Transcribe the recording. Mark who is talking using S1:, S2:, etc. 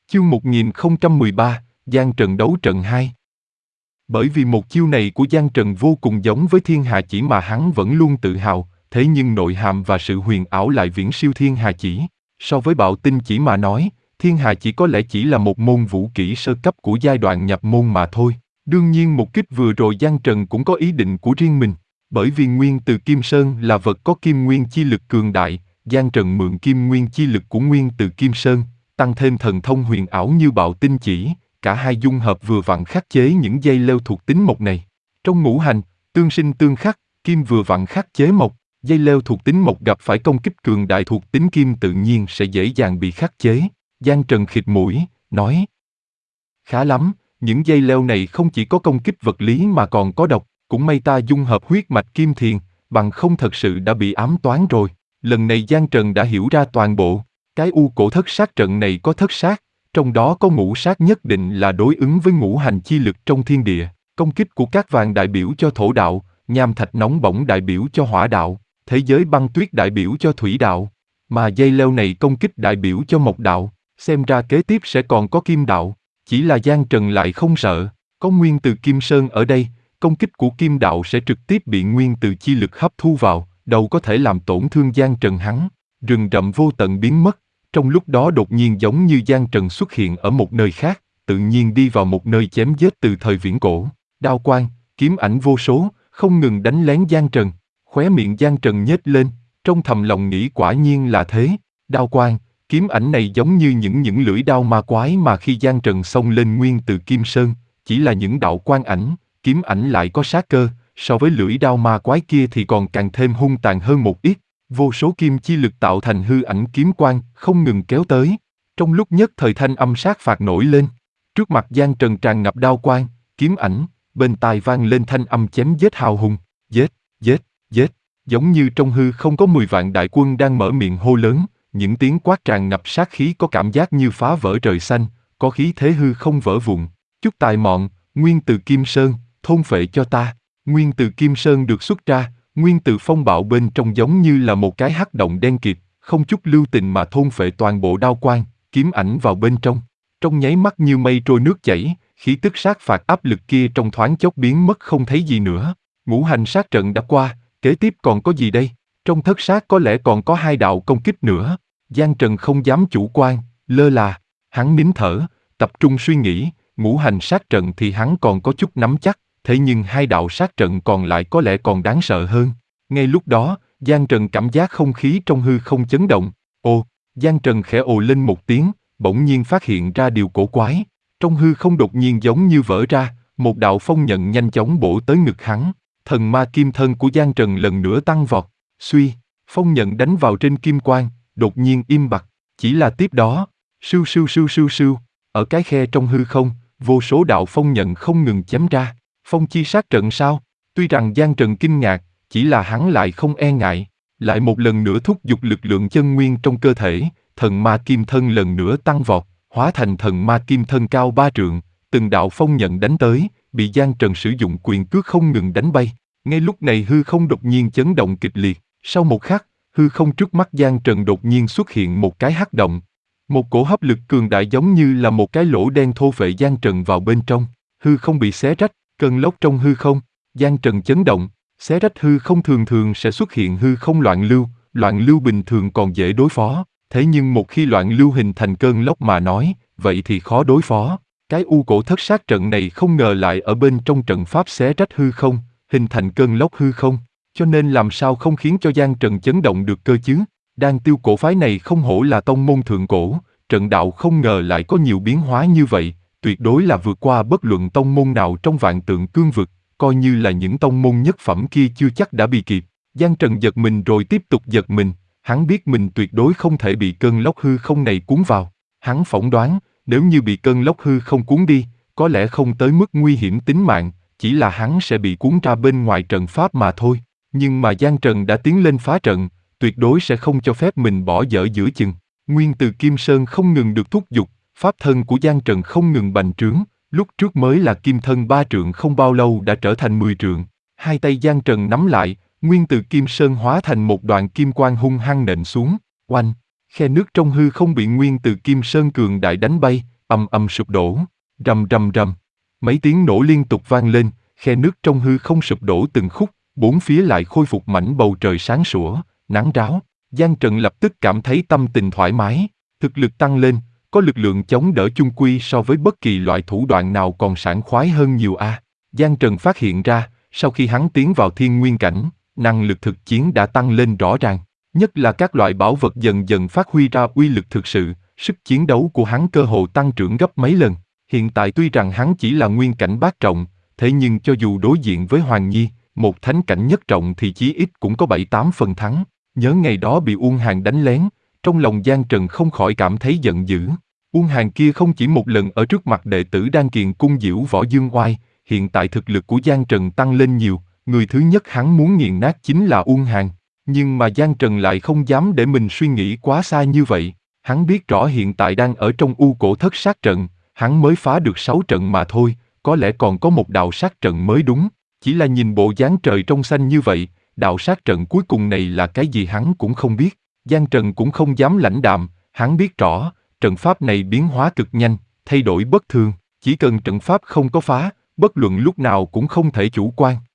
S1: Chương 1013, Giang Trần đấu trận 2. Bởi vì một chiêu này của Giang Trần vô cùng giống với Thiên Hà Chỉ mà hắn vẫn luôn tự hào, thế nhưng nội hàm và sự huyền ảo lại viễn siêu Thiên Hà Chỉ. So với Bạo Tinh Chỉ mà nói, Thiên Hà Chỉ có lẽ chỉ là một môn vũ kỹ sơ cấp của giai đoạn nhập môn mà thôi. Đương nhiên một kích vừa rồi Giang Trần cũng có ý định của riêng mình. Bởi vì nguyên từ Kim Sơn là vật có kim nguyên chi lực cường đại, Giang Trần mượn kim nguyên chi lực của nguyên từ Kim Sơn, tăng thêm thần thông huyền ảo như Bạo Tinh Chỉ, cả hai dung hợp vừa vặn khắc chế những dây leo thuộc tính mộc này. Trong ngũ hành, tương sinh tương khắc, kim vừa vặn khắc chế mộc, dây leo thuộc tính mộc gặp phải công kích cường đại thuộc tính kim tự nhiên sẽ dễ dàng bị khắc chế. Giang Trần khịt mũi, nói: khá lắm, những dây leo này không chỉ có công kích vật lý mà còn có độc, cũng may ta dung hợp huyết mạch kim thiền, bằng không thật sự đã bị ám toán rồi. Lần này Giang Trần đã hiểu ra toàn bộ, cái u cổ thất sát trận này có thất sát, trong đó có ngũ sát nhất định là đối ứng với ngũ hành chi lực trong thiên địa. Công kích của cát vàng đại biểu cho thổ đạo, nham thạch nóng bỏng đại biểu cho hỏa đạo, thế giới băng tuyết đại biểu cho thủy đạo, mà dây leo này công kích đại biểu cho mộc đạo, xem ra kế tiếp sẽ còn có kim đạo. Chỉ là Giang Trần lại không sợ, có nguyên từ Kim Sơn ở đây, công kích của kim đạo sẽ trực tiếp bị nguyên từ chi lực hấp thu vào, đâu có thể làm tổn thương Giang Trần hắn. Rừng rậm vô tận biến mất, trong lúc đó đột nhiên giống như Giang Trần xuất hiện ở một nơi khác, tự nhiên đi vào một nơi chém giết từ thời viễn cổ. Đao quang, kiếm ảnh vô số, không ngừng đánh lén Giang Trần. Khóe miệng Giang Trần nhếch lên, trong thầm lòng nghĩ quả nhiên là thế. Đao quang, kiếm ảnh này giống như những lưỡi đao ma quái mà khi Giang Trần xông lên nguyên từ Kim Sơn, chỉ là những đạo quang ảnh, kiếm ảnh lại có sát cơ, so với lưỡi đao ma quái kia thì còn càng thêm hung tàn hơn một ít. Vô số kim chi lực tạo thành hư ảnh kiếm quang, không ngừng kéo tới. Trong lúc nhất thời thanh âm sát phạt nổi lên. Trước mặt Giang Trần tràn ngập đao quang, kiếm ảnh, bên tai vang lên thanh âm chém giết hào hùng. Giết, giết, giết. Giống như trong hư không có 10 vạn đại quân đang mở miệng hô lớn, những tiếng quát tràn ngập sát khí có cảm giác như phá vỡ trời xanh, có khí thế hư không vỡ vụn. Chút tài mọn, nguyên từ Kim Sơn, thôn phệ cho ta. Nguyên từ Kim Sơn được xuất ra, nguyên từ phong bạo bên trong giống như là một cái hắc động đen kịt, không chút lưu tình mà thôn phệ toàn bộ đao quang, kiếm ảnh vào bên trong. Trong nháy mắt như mây trôi nước chảy, khí tức sát phạt áp lực kia trong thoáng chốc biến mất không thấy gì nữa. Ngũ hành sát trận đã qua, kế tiếp còn có gì đây? Trong thất sát có lẽ còn có 2 đạo công kích nữa. Giang Trần không dám chủ quan, lơ là. Hắn nín thở, tập trung suy nghĩ, ngũ hành sát trận thì hắn còn có chút nắm chắc, thế nhưng 2 đạo sát trận còn lại có lẽ còn đáng sợ hơn. Ngay lúc đó, Giang Trần cảm giác không khí trong hư không chấn động. Ồ, Giang Trần khẽ ồ lên một tiếng, bỗng nhiên phát hiện ra điều cổ quái. Trong hư không đột nhiên giống như vỡ ra, một đạo phong nhận nhanh chóng bổ tới ngực hắn. Thần ma kim thân của Giang Trần lần nữa tăng vọt. Suy, phong nhận đánh vào trên kim quang, đột nhiên im bặt. Chỉ là tiếp đó, sưu sưu sưu sưu sưu, ở cái khe trong hư không, vô số đạo phong nhận không ngừng chém ra. Phong chi sát trận sao? Tuy rằng Giang Trần kinh ngạc, chỉ là hắn lại không e ngại, lại một lần nữa thúc giục lực lượng chân nguyên trong cơ thể, thần ma kim thân lần nữa tăng vọt, hóa thành thần ma kim thân cao 3 trượng, từng đạo phong nhận đánh tới, bị Giang Trần sử dụng quyền cước không ngừng đánh bay. Ngay lúc này hư không đột nhiên chấn động kịch liệt, sau một khắc, hư không trước mắt Giang Trần đột nhiên xuất hiện một cái hắc động. Một cổ hấp lực cường đại giống như là một cái lỗ đen thô phệ Giang Trần vào bên trong, hư không bị xé rách, cơn lốc trong hư không, Giang Trần chấn động, xé rách hư không thường thường sẽ xuất hiện hư không loạn lưu bình thường còn dễ đối phó, thế nhưng một khi loạn lưu hình thành cơn lốc mà nói, vậy thì khó đối phó. Cái u cổ thất sát trận này không ngờ lại ở bên trong trận pháp xé rách hư không, hình thành cơn lốc hư không, cho nên làm sao không khiến cho Giang Trần chấn động được cơ chứ? Đan Tiêu cổ phái này không hổ là tông môn thượng cổ, trận đạo không ngờ lại có nhiều biến hóa như vậy, tuyệt đối là vượt qua bất luận tông môn nào trong vạn tượng cương vực, coi như là những tông môn nhất phẩm kia chưa chắc đã bị kịp. Giang Trần giật mình rồi tiếp tục giật mình, hắn biết mình tuyệt đối không thể bị cơn lốc hư không này cuốn vào. Hắn phỏng đoán, nếu như bị cơn lốc hư không cuốn đi, có lẽ không tới mức nguy hiểm tính mạng, chỉ là hắn sẽ bị cuốn ra bên ngoài trận pháp mà thôi. Nhưng mà Giang Trần đã tiến lên phá trận, tuyệt đối sẽ không cho phép mình bỏ dở giữa chừng. Nguyên từ Kim Sơn không ngừng được thúc giục, pháp thân của Giang Trần không ngừng bành trướng, lúc trước mới là kim thân 3 trượng không bao lâu đã trở thành 10 trượng. Hai tay Giang Trần nắm lại, nguyên từ Kim Sơn hóa thành một đoạn kim quang hung hăng nện xuống, oanh, khe nước trong hư không bị nguyên từ Kim Sơn cường đại đánh bay, âm âm sụp đổ. Rầm rầm rầm. Mấy tiếng nổ liên tục vang lên, khe nước trong hư không sụp đổ từng khúc, bốn phía lại khôi phục mảnh bầu trời sáng sủa, nắng ráo. Giang Trần lập tức cảm thấy tâm tình thoải mái, thực lực tăng lên, có lực lượng chống đỡ chung quy so với bất kỳ loại thủ đoạn nào còn sảng khoái hơn nhiều a. Giang Trần phát hiện ra, sau khi hắn tiến vào thiên nguyên cảnh, năng lực thực chiến đã tăng lên rõ ràng, nhất là các loại bảo vật dần dần phát huy ra uy lực thực sự, sức chiến đấu của hắn cơ hồ tăng trưởng gấp mấy lần. Hiện tại tuy rằng hắn chỉ là nguyên cảnh bát trọng, thế nhưng cho dù đối diện với Hoàng Nhi, một thánh cảnh nhất trọng thì chí ít cũng có 7-8 phần thắng. Nhớ ngày đó bị Uông Hàn đánh lén, trong lòng Giang Trần không khỏi cảm thấy giận dữ. Uông Hàn kia không chỉ một lần ở trước mặt đệ tử Đan Kiền cung diễu võ dương oai, hiện tại thực lực của Giang Trần tăng lên nhiều, người thứ nhất hắn muốn nghiền nát chính là Uông Hàn. Nhưng mà Giang Trần lại không dám để mình suy nghĩ quá xa như vậy. Hắn biết rõ hiện tại đang ở trong U Cổ Thất sát trận, hắn mới phá được 6 trận mà thôi, có lẽ còn có một đạo sát trận mới đúng. Chỉ là nhìn bộ dáng trời trong xanh như vậy, đạo sát trận cuối cùng này là cái gì hắn cũng không biết. Giang Trần cũng không dám lãnh đạm, hắn biết rõ, trận pháp này biến hóa cực nhanh, thay đổi bất thường, chỉ cần trận pháp không có phá, bất luận lúc nào cũng không thể chủ quan.